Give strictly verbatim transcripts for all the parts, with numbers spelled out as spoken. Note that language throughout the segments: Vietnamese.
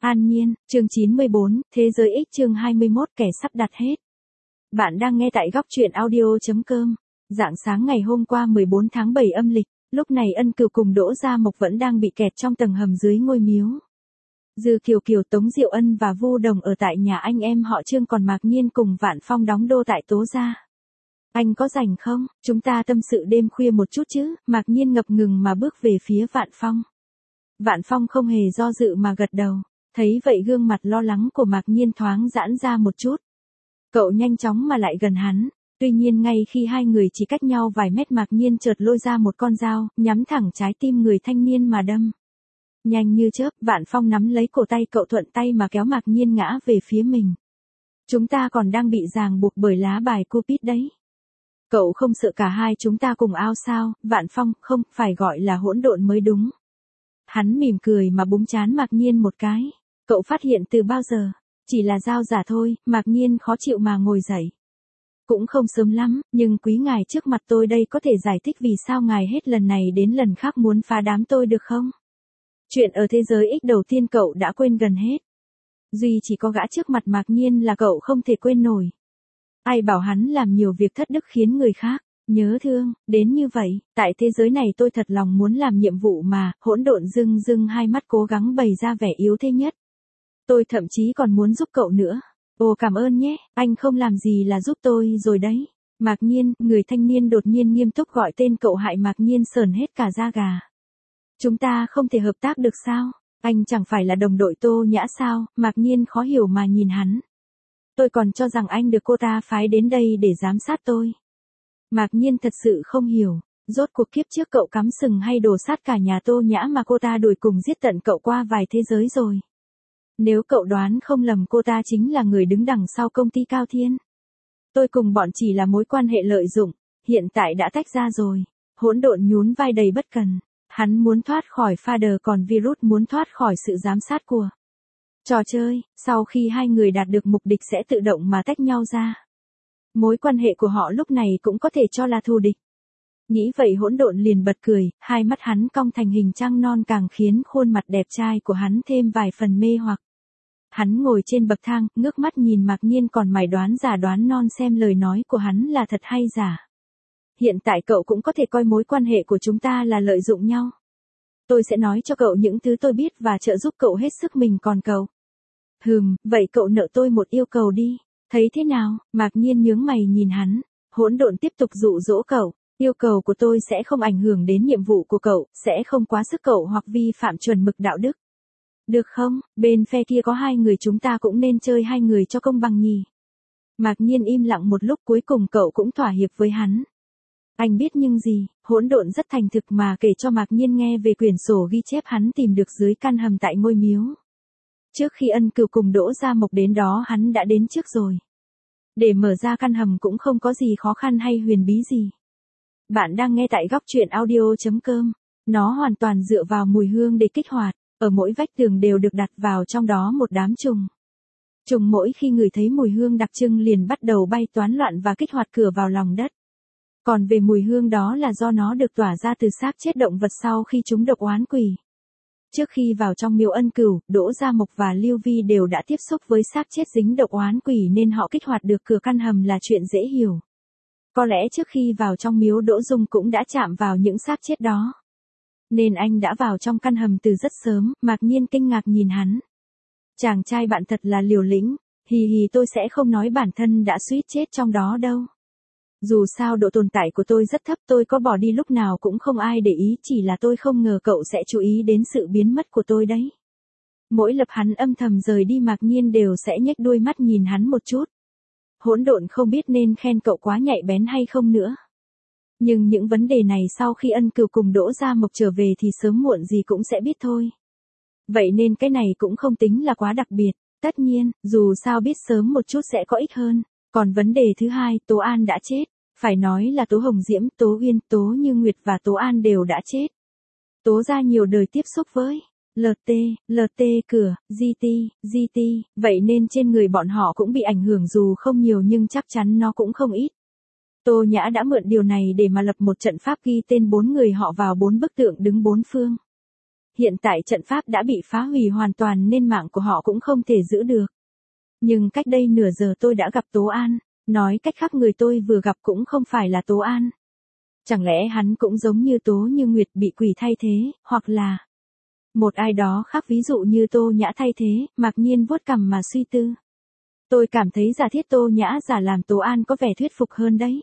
An Nhiên, chương chín mươi bốn, Thế giới X chương hai mươi mốt, kẻ sắp đặt hết. Bạn đang nghe tại góc truyện audio.com. Rạng sáng ngày hôm qua mười bốn tháng bảy âm lịch, lúc này Ân Cửu cùng Đỗ Gia Mộc vẫn đang bị kẹt trong tầng hầm dưới ngôi miếu. Dư Kiều Kiều, Tống Diệu Ân và Vu Đồng ở tại nhà anh em họ Trương, còn Mạc Nhiên cùng Vạn Phong đóng đô tại Tố Gia. Anh có rảnh không? Chúng ta tâm sự đêm khuya một chút chứ? Mạc Nhiên ngập ngừng mà bước về phía Vạn Phong. Vạn Phong không hề do dự mà gật đầu. Thấy vậy gương mặt lo lắng của Mạc Nhiên thoáng giãn ra một chút. Cậu nhanh chóng mà lại gần hắn. Tuy nhiên ngay khi hai người chỉ cách nhau vài mét, Mạc Nhiên chợt lôi ra một con dao, nhắm thẳng trái tim người thanh niên mà đâm. Nhanh như chớp, Vạn Phong nắm lấy cổ tay cậu, thuận tay mà kéo Mạc Nhiên ngã về phía mình. Chúng ta còn đang bị ràng buộc bởi lá bài Cupid đấy. Cậu không sợ cả hai chúng ta cùng ao sao? Vạn Phong, không, phải gọi là hỗn độn mới đúng. Hắn mỉm cười mà búng trán Mạc Nhiên một cái. Cậu phát hiện từ bao giờ? Chỉ là dao giả thôi. Mạc Nhiên khó chịu mà ngồi dậy. Cũng không sớm lắm, nhưng quý ngài trước mặt tôi đây có thể giải thích vì sao ngài hết lần này đến lần khác muốn phá đám tôi được không? Chuyện ở thế giới X đầu tiên cậu đã quên gần hết. Duy chỉ có gã trước mặt Mạc Nhiên là cậu không thể quên nổi. Ai bảo hắn làm nhiều việc thất đức khiến người khác nhớ thương đến như vậy? Tại thế giới này tôi thật lòng muốn làm nhiệm vụ mà. Hỗn độn dưng dưng hai mắt cố gắng bày ra vẻ yếu thế nhất. Tôi thậm chí còn muốn giúp cậu nữa. Ồ, cảm ơn nhé, anh không làm gì là giúp tôi rồi đấy. Mạc Nhiên, người thanh niên đột nhiên nghiêm túc gọi tên cậu, hại Mạc Nhiên sởn hết cả da gà. Chúng ta không thể hợp tác được sao? Anh chẳng phải là đồng đội Tô Nhã sao? Mạc Nhiên khó hiểu mà nhìn hắn. Tôi còn cho rằng anh được cô ta phái đến đây để giám sát tôi. Mạc Nhiên thật sự không hiểu. Rốt cuộc kiếp trước cậu cắm sừng hay đổ sát cả nhà Tô Nhã mà cô ta đuổi cùng giết tận cậu qua vài thế giới rồi. Nếu cậu đoán không lầm, cô ta chính là người đứng đằng sau công ty Cao Thiên. Tôi cùng bọn chỉ là mối quan hệ lợi dụng, hiện tại đã tách ra rồi. Hỗn độn nhún vai đầy bất cần. Hắn muốn thoát khỏi Father, còn virus muốn thoát khỏi sự giám sát của trò chơi. Sau khi hai người đạt được mục đích sẽ tự động mà tách nhau ra. Mối quan hệ của họ lúc này cũng có thể cho là thù địch. Nghĩ vậy hỗn độn liền bật cười, hai mắt hắn cong thành hình trăng non càng khiến khuôn mặt đẹp trai của hắn thêm vài phần mê hoặc. Hắn ngồi trên bậc thang, ngước mắt nhìn Mạc Nhiên, còn mày đoán giả đoán non xem lời nói của hắn là thật hay giả. Hiện tại cậu cũng có thể coi mối quan hệ của chúng ta là lợi dụng nhau. Tôi sẽ nói cho cậu những thứ tôi biết và trợ giúp cậu hết sức mình, còn cậu. Hừm, vậy cậu nợ tôi một yêu cầu đi. Thấy thế nào? Mạc Nhiên nhướng mày nhìn hắn. Hỗn độn tiếp tục dụ dỗ cậu. Yêu cầu của tôi sẽ không ảnh hưởng đến nhiệm vụ của cậu, sẽ không quá sức cậu hoặc vi phạm chuẩn mực đạo đức. Được không? Bên phe kia có hai người, chúng ta cũng nên chơi hai người cho công bằng nhỉ. Mạc Nhiên im lặng một lúc, cuối cùng cậu cũng thỏa hiệp với hắn. Anh biết nhưng gì? Hỗn độn rất thành thực mà kể cho Mạc Nhiên nghe về quyển sổ ghi chép hắn tìm được dưới căn hầm tại ngôi miếu. Trước khi Ân Cửu cùng Đỗ Gia Mộc đến đó hắn đã đến trước rồi. Để mở ra căn hầm cũng không có gì khó khăn hay huyền bí gì. Bạn đang nghe tại góc truyện audio.com. Nó hoàn toàn dựa vào mùi hương để kích hoạt. Ở mỗi vách tường đều được đặt vào trong đó một đám trùng. Trùng mỗi khi ngửi thấy mùi hương đặc trưng liền bắt đầu bay toán loạn và kích hoạt cửa vào lòng đất. Còn về mùi hương đó là do nó được tỏa ra từ xác chết động vật sau khi chúng độc oán quỷ. Trước khi vào trong miếu Ân Cửu, Đỗ Gia Mộc và Lưu Vi đều đã tiếp xúc với xác chết dính độc oán quỷ nên họ kích hoạt được cửa căn hầm là chuyện dễ hiểu. Có lẽ trước khi vào trong miếu Đỗ Dung cũng đã chạm vào những xác chết đó. Nên anh đã vào trong căn hầm từ rất sớm. Mạc Nhiên kinh ngạc nhìn hắn. Chàng trai bạn thật là liều lĩnh. Hì hì, tôi sẽ không nói bản thân đã suýt chết trong đó đâu. Dù sao độ tồn tại của tôi rất thấp, tôi có bỏ đi lúc nào cũng không ai để ý, chỉ là tôi không ngờ cậu sẽ chú ý đến sự biến mất của tôi đấy. Mỗi lần hắn âm thầm rời đi, Mạc Nhiên đều sẽ nhếch đuôi mắt nhìn hắn một chút. Hỗn độn không biết nên khen cậu quá nhạy bén hay không nữa. Nhưng những vấn đề này sau khi Ân Cửu cùng Đỗ Gia Mộc trở về thì sớm muộn gì cũng sẽ biết thôi. Vậy nên cái này cũng không tính là quá đặc biệt. Tất nhiên, dù sao biết sớm một chút sẽ có ích hơn. Còn vấn đề thứ hai, Tố An đã chết. Phải nói là Tố Hồng Diễm, Tố Uyên, Tố Như Nguyệt và Tố An đều đã chết. Tố gia nhiều đời tiếp xúc với lờ tê, lờ tê cửa, giê tê, giê tê, vậy nên trên người bọn họ cũng bị ảnh hưởng, dù không nhiều nhưng chắc chắn nó cũng không ít. Tô Nhã đã mượn điều này để mà lập một trận pháp ghi tên bốn người họ vào bốn bức tượng đứng bốn phương. Hiện tại trận pháp đã bị phá hủy hoàn toàn nên mạng của họ cũng không thể giữ được. Nhưng cách đây nửa giờ tôi đã gặp Tố An, nói cách khác người tôi vừa gặp cũng không phải là Tố An. Chẳng lẽ hắn cũng giống như Tố Như Nguyệt bị quỷ thay thế, hoặc là một ai đó khác, ví dụ như Tô Nhã thay thế. Mạc Nhiên vuốt cằm mà suy tư. Tôi cảm thấy giả thiết Tô Nhã giả làm Tố An có vẻ thuyết phục hơn đấy.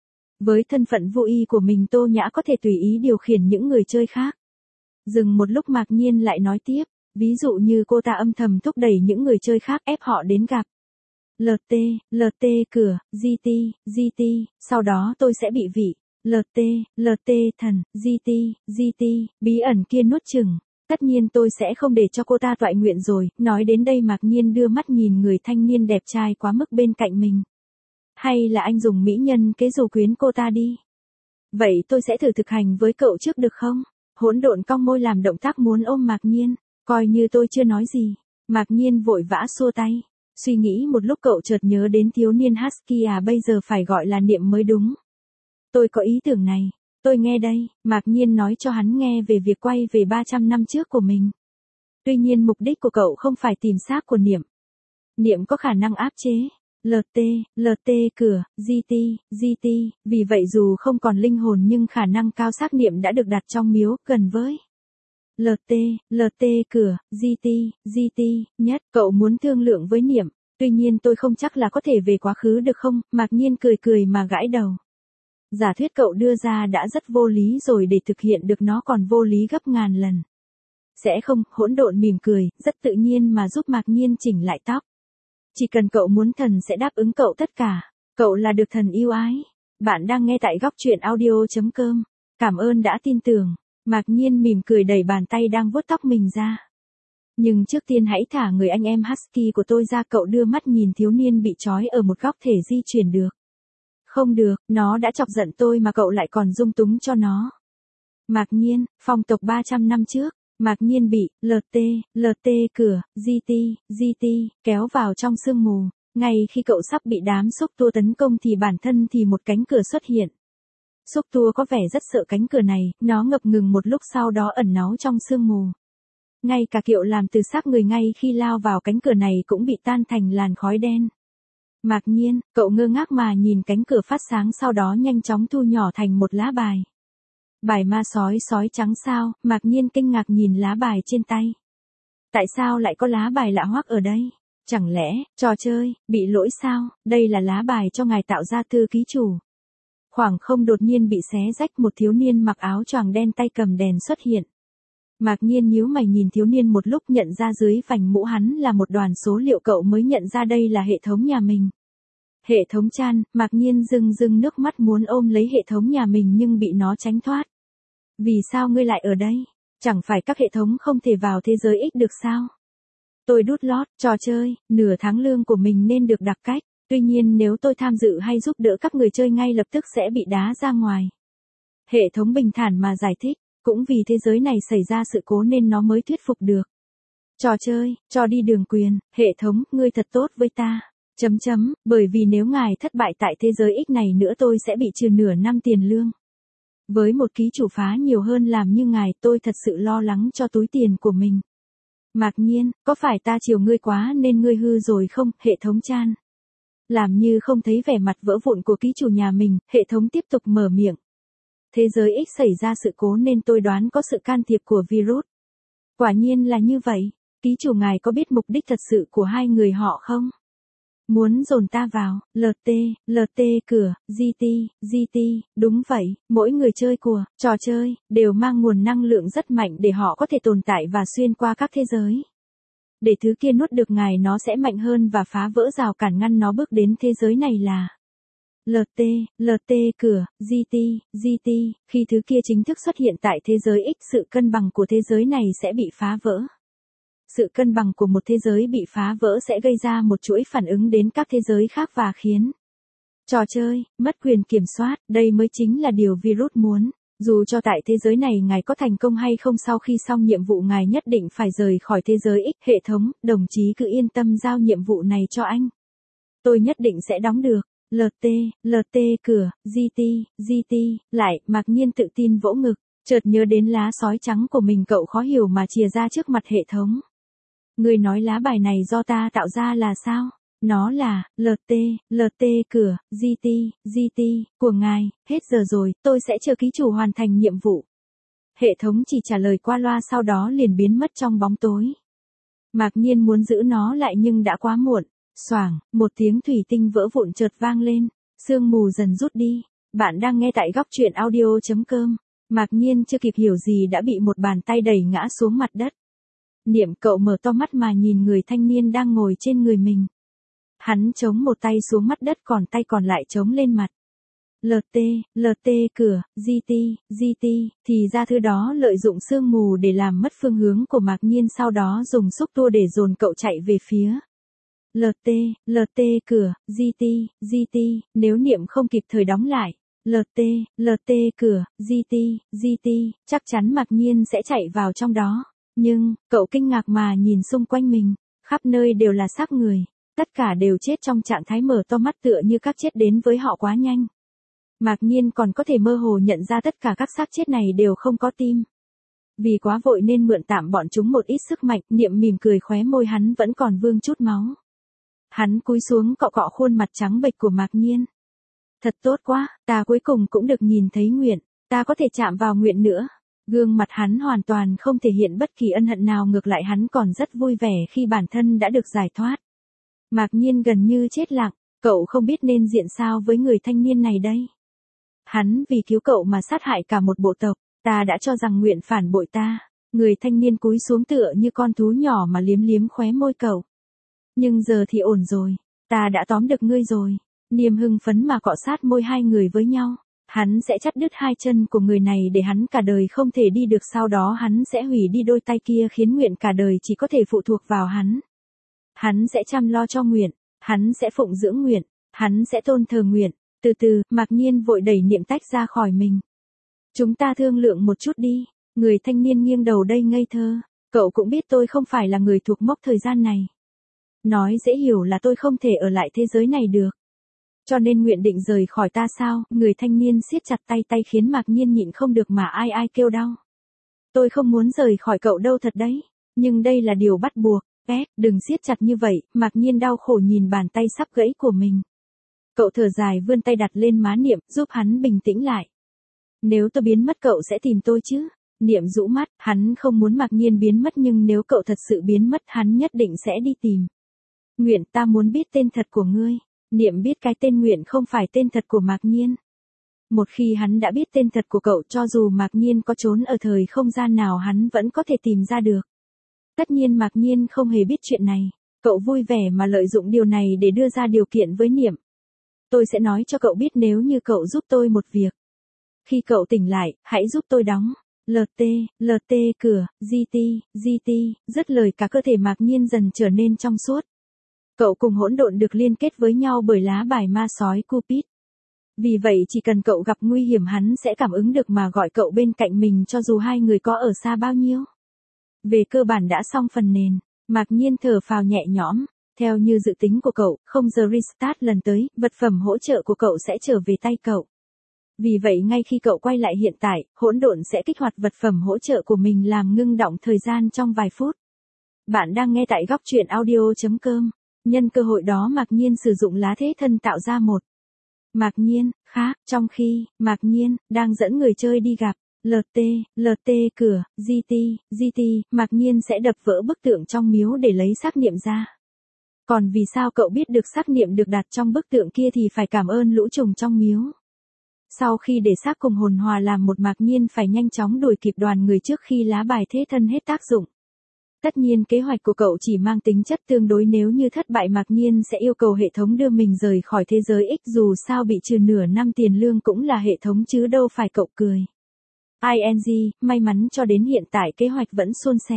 Với thân phận vô y của mình, Tô Nhã có thể tùy ý điều khiển những người chơi khác. Dừng một lúc Mạc Nhiên lại nói tiếp, ví dụ như cô ta âm thầm thúc đẩy những người chơi khác ép họ đến gặp lờ tê, lờ tê cửa, giê tê, giê tê, sau đó tôi sẽ bị vị lờ tê, lờ tê thần, giê tê, giê tê, bí ẩn kia nuốt chửng. Tất nhiên tôi sẽ không để cho cô ta toại nguyện rồi. Nói đến đây Mạc Nhiên đưa mắt nhìn người thanh niên đẹp trai quá mức bên cạnh mình. Hay là anh dùng mỹ nhân kế dụ quyến cô ta đi. Vậy tôi sẽ thử thực hành với cậu trước được không? Hỗn độn cong môi làm động tác muốn ôm Mạc Nhiên. Coi như tôi chưa nói gì. Mạc Nhiên vội vã xua tay. Suy nghĩ một lúc cậu chợt nhớ đến thiếu niên Husky à, bây giờ phải gọi là Niệm mới đúng. Tôi có ý tưởng này. Tôi nghe đây. Mạc Nhiên nói cho hắn nghe về việc quay về ba trăm năm trước của mình. Tuy nhiên mục đích của cậu không phải tìm xác của Niệm. Niệm có khả năng áp chế lờ tê, lờ tê cửa, giê tê, giê tê, vì vậy dù không còn linh hồn nhưng khả năng cao xác Niệm đã được đặt trong miếu, gần với lờ tê, lờ tê cửa, giê tê, giê tê, nhất. Cậu muốn thương lượng với Niệm, tuy nhiên tôi không chắc là có thể về quá khứ được không? Mạc Nhiên cười cười mà gãi đầu. Giả thuyết cậu đưa ra đã rất vô lý rồi, để thực hiện được nó còn vô lý gấp ngàn lần. Sẽ không, hỗn độn mỉm cười, rất tự nhiên mà giúp Mạc Nhiên chỉnh lại tóc. Chỉ cần cậu muốn thần sẽ đáp ứng cậu tất cả. Cậu là được thần yêu ái. Bạn đang nghe tại góc truyện audio chấm com. Cảm ơn đã tin tưởng. Mạc Nhiên mỉm cười đẩy bàn tay đang vuốt tóc mình ra. Nhưng trước tiên hãy thả người anh em Husky của tôi ra. Cậu đưa mắt nhìn thiếu niên bị trói ở một góc thể di chuyển được. Không được, nó đã chọc giận tôi mà cậu lại còn dung túng cho nó. Mạc Nhiên, phong tộc ba trăm năm trước. Mạc Nhiên bị lờ tê, lờ tê cửa, giê tê, giê tê, kéo vào trong sương mù. Ngay khi cậu sắp bị đám xúc tua tấn công thì bản thân thì một cánh cửa xuất hiện. Xúc tua có vẻ rất sợ cánh cửa này, nó ngập ngừng một lúc sau đó ẩn náu trong sương mù. Ngay cả kiệu làm từ xác người ngay khi lao vào cánh cửa này cũng bị tan thành làn khói đen. Mạc Nhiên, cậu ngơ ngác mà nhìn cánh cửa phát sáng, sau đó nhanh chóng thu nhỏ thành một lá bài. Bài ma sói sói trắng sao? Mạc Nhiên kinh ngạc nhìn lá bài trên tay. Tại sao lại có lá bài lạ hoắc ở đây? Chẳng lẽ, trò chơi, bị lỗi sao? Đây là lá bài cho ngài tạo ra thư ký chủ. Khoảng không đột nhiên bị xé rách, một thiếu niên mặc áo choàng đen tay cầm đèn xuất hiện. Mạc Nhiên nhíu mày nhìn thiếu niên một lúc, nhận ra dưới vành mũ hắn là một đoàn số liệu. Cậu mới nhận ra đây là hệ thống nhà mình. Hệ thống Chan. Mạc Nhiên rưng rưng nước mắt muốn ôm lấy hệ thống nhà mình nhưng bị nó tránh thoát. Vì sao ngươi lại ở đây? Chẳng phải các hệ thống không thể vào thế giới X được sao? Tôi đút lót, trò chơi, nửa tháng lương của mình nên được đặc cách. Tuy nhiên nếu tôi tham dự hay giúp đỡ các người chơi ngay lập tức sẽ bị đá ra ngoài. Hệ thống bình thản mà giải thích, cũng vì thế giới này xảy ra sự cố nên nó mới thuyết phục được. Trò chơi, cho đi đường quyền, hệ thống, ngươi thật tốt với ta. Chấm chấm, bởi vì nếu ngài thất bại tại thế giới X này nữa tôi sẽ bị trừ nửa năm tiền lương. Với một ký chủ phá nhiều hơn làm như ngài, tôi thật sự lo lắng cho túi tiền của mình. Mạc Nhiên, có phải ta chiều ngươi quá nên ngươi hư rồi không? Hệ thống Chan. Làm như không thấy vẻ mặt vỡ vụn của ký chủ nhà mình, hệ thống tiếp tục mở miệng. Thế giới X xảy ra sự cố nên tôi đoán có sự can thiệp của virus. Quả nhiên là như vậy. Ký chủ ngài có biết mục đích thật sự của hai người họ không? Muốn dồn ta vào, lờ tê, lờ tê cửa, giê tê, giê tê, đúng vậy, mỗi người chơi của trò chơi đều mang nguồn năng lượng rất mạnh để họ có thể tồn tại và xuyên qua các thế giới. Để thứ kia nuốt được ngài nó sẽ mạnh hơn và phá vỡ rào cản ngăn nó bước đến thế giới này là lờ tê, lờ tê cửa, giê tê, giê tê, khi thứ kia chính thức xuất hiện tại thế giới X, sự cân bằng của thế giới này sẽ bị phá vỡ. Sự cân bằng của một thế giới bị phá vỡ sẽ gây ra một chuỗi phản ứng đến các thế giới khác và khiến trò chơi mất quyền kiểm soát. Đây mới chính là điều virus muốn. Dù cho tại thế giới này ngài có thành công hay không, sau khi xong nhiệm vụ ngài nhất định phải rời khỏi thế giới X. Hệ thống, đồng chí cứ yên tâm giao nhiệm vụ này cho anh. Tôi nhất định sẽ đóng được. lờ tê, lờ tê cửa, giê tê, giê tê, lại, Mạc Nhiên tự tin vỗ ngực. Chợt nhớ đến lá sói trắng của mình, cậu khó hiểu mà chìa ra trước mặt hệ thống. Người nói lá bài này do ta tạo ra là sao? Nó là, lờ tê, lờ tê cửa, giê tê, giê tê, của ngài, hết giờ rồi, tôi sẽ chờ ký chủ hoàn thành nhiệm vụ. Hệ thống chỉ trả lời qua loa sau đó liền biến mất trong bóng tối. Mạc Nhiên muốn giữ nó lại nhưng đã quá muộn. Xoảng, một tiếng thủy tinh vỡ vụn chợt vang lên, sương mù dần rút đi. Bạn đang nghe tại góc truyện audio chấm com. Mạc Nhiên chưa kịp hiểu gì đã bị một bàn tay đẩy ngã xuống mặt đất. Niệm, cậu mở to mắt mà nhìn người thanh niên đang ngồi trên người mình. Hắn chống một tay xuống mặt đất còn tay còn lại chống lên mặt. lờ tê, lờ tê cửa, giê tê, giê tê, thì ra thứ đó lợi dụng sương mù để làm mất phương hướng của Mạc Nhiên, sau đó dùng xúc tua để dồn cậu chạy về phía. lờ tê, lờ tê cửa, giê tê, giê tê, nếu Niệm không kịp thời đóng lại. lờ tê, lờ tê cửa, giê tê, giê tê, chắc chắn Mạc Nhiên sẽ chạy vào trong đó. Nhưng, cậu kinh ngạc mà nhìn xung quanh mình, khắp nơi đều là xác người. Tất cả đều chết trong trạng thái mở to mắt tựa như các chết đến với họ quá nhanh. Mạc Nhiên còn có thể mơ hồ nhận ra tất cả các xác chết này đều không có tim. Vì quá vội nên mượn tạm bọn chúng một ít sức mạnh, Niệm mỉm cười, khóe môi hắn vẫn còn vương chút máu. Hắn cúi xuống cọ cọ khuôn mặt trắng bệch của Mạc Nhiên. Thật tốt quá, ta cuối cùng cũng được nhìn thấy Nguyện, ta có thể chạm vào Nguyện nữa. Gương mặt hắn hoàn toàn không thể hiện bất kỳ ân hận nào, ngược lại hắn còn rất vui vẻ khi bản thân đã được giải thoát. Mạc Nhiên gần như chết lặng, cậu không biết nên diện sao với người thanh niên này đây. Hắn vì cứu cậu mà sát hại cả một bộ tộc, ta đã cho rằng Nguyện phản bội ta. Người thanh niên cúi xuống tựa như con thú nhỏ mà liếm liếm khóe môi cậu. Nhưng giờ thì ổn rồi, ta đã tóm được ngươi rồi. Niềm hưng phấn mà cọ sát môi hai người với nhau. Hắn sẽ chặt đứt hai chân của người này để hắn cả đời không thể đi được, sau đó hắn sẽ hủy đi đôi tay kia khiến Nguyện cả đời chỉ có thể phụ thuộc vào hắn. Hắn sẽ chăm lo cho Nguyện, hắn sẽ phụng dưỡng Nguyện, hắn sẽ tôn thờ Nguyện. Từ từ, Mạc Nhiên vội đẩy Niệm tách ra khỏi mình. Chúng ta thương lượng một chút đi. Người thanh niên nghiêng đầu đây ngây thơ. Cậu cũng biết tôi không phải là người thuộc mốc thời gian này. Nói dễ hiểu là tôi không thể ở lại thế giới này được. Cho nên Nguyện định rời khỏi ta sao? Người thanh niên siết chặt tay tay khiến Mạc Nhiên nhịn không được mà ai ai kêu đau. Tôi không muốn rời khỏi cậu đâu thật đấy. Nhưng đây là điều bắt buộc. Ép, đừng siết chặt như vậy. Mạc Nhiên đau khổ nhìn bàn tay sắp gãy của mình. Cậu thở dài vươn tay đặt lên má Niệm, giúp hắn bình tĩnh lại. Nếu tôi biến mất cậu sẽ tìm tôi chứ? Niệm rũ mắt, hắn không muốn Mạc Nhiên biến mất, nhưng nếu cậu thật sự biến mất hắn nhất định sẽ đi tìm. Nguyện, ta muốn biết tên thật của ngươi. Niệm biết cái tên Nguyện không phải tên thật của Mạc Nhiên. Một khi hắn đã biết tên thật của cậu, cho dù Mạc Nhiên có trốn ở thời không gian nào hắn vẫn có thể tìm ra được. Tất nhiên Mạc Nhiên không hề biết chuyện này. Cậu vui vẻ mà lợi dụng điều này để đưa ra điều kiện với Niệm. Tôi sẽ nói cho cậu biết nếu như cậu giúp tôi một việc. Khi cậu tỉnh lại, hãy giúp tôi đóng. lờ tê, lờ tê cửa, giê tê, giê tê, dứt lời cả cơ thể Mạc Nhiên dần trở nên trong suốt. Cậu cùng hỗn độn được liên kết với nhau bởi lá bài ma sói Cupid. Vì vậy chỉ cần cậu gặp nguy hiểm hắn sẽ cảm ứng được mà gọi cậu bên cạnh mình cho dù hai người có ở xa bao nhiêu. Về cơ bản đã xong phần nền, Mạc Nhiên thở phào nhẹ nhõm. Theo như dự tính của cậu, không giờ restart lần tới, vật phẩm hỗ trợ của cậu sẽ trở về tay cậu. Vì vậy ngay khi cậu quay lại hiện tại, hỗn độn sẽ kích hoạt vật phẩm hỗ trợ của mình làm ngưng đọng thời gian trong vài phút. Bạn đang nghe tại góc truyện audio chấm com. Nhân cơ hội đó Mạc Nhiên sử dụng lá thế thân tạo ra một. Mạc Nhiên, khác, trong khi, Mạc Nhiên, đang dẫn người chơi đi gặp. lờ tê, lờ tê cửa, giê tê, giê tê, Mạc Nhiên sẽ đập vỡ bức tượng trong miếu để lấy xác Niệm ra. Còn vì sao cậu biết được xác Niệm được đặt trong bức tượng kia thì phải cảm ơn lũ trùng trong miếu. Sau khi để xác cùng hồn hòa làm một, Mạc Nhiên phải nhanh chóng đuổi kịp đoàn người trước khi lá bài thế thân hết tác dụng. Tất nhiên kế hoạch của cậu chỉ mang tính chất tương đối, nếu như thất bại Mạc Nhiên sẽ yêu cầu hệ thống đưa mình rời khỏi thế giới X, dù sao bị trừ nửa năm tiền lương cũng là hệ thống chứ đâu phải cậu cười. i en giê, may mắn cho đến hiện tại kế hoạch vẫn suôn sẻ.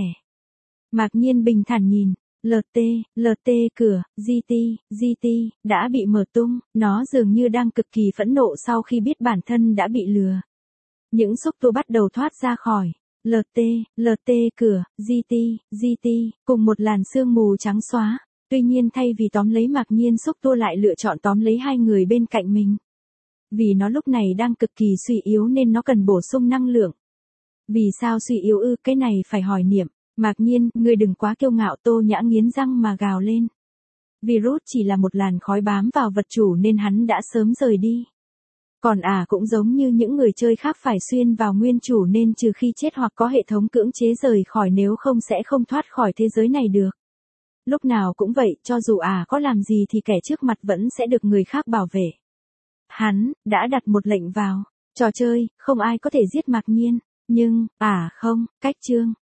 Mạc Nhiên bình thản nhìn. lờ tê, lờ tê cửa, giê tê, giê tê, đã bị mở tung, nó dường như đang cực kỳ phẫn nộ sau khi biết bản thân đã bị lừa. Những xúc tua bắt đầu thoát ra khỏi. lờ tê, lờ tê cửa, giê tê, giê tê, cùng một làn sương mù trắng xóa. Tuy nhiên thay vì tóm lấy Mạc Nhiên, xúc tua lại lựa chọn tóm lấy hai người bên cạnh mình. Vì nó lúc này đang cực kỳ suy yếu nên nó cần bổ sung năng lượng. Vì sao suy yếu ư, cái này phải hỏi Niệm. Mạc Nhiên, ngươi đừng quá kiêu ngạo, Tô Nhã nghiến răng mà gào lên. Virus chỉ là một làn khói bám vào vật chủ nên hắn đã sớm rời đi. Còn ả à cũng giống như những người chơi khác phải xuyên vào nguyên chủ nên trừ khi chết hoặc có hệ thống cưỡng chế rời khỏi, nếu không sẽ không thoát khỏi thế giới này được. Lúc nào cũng vậy, cho dù ả à có làm gì thì kẻ trước mặt vẫn sẽ được người khác bảo vệ. Hắn đã đặt một lệnh vào trò chơi, không ai có thể giết Mạc Nhiên. Nhưng, à không, cách chương.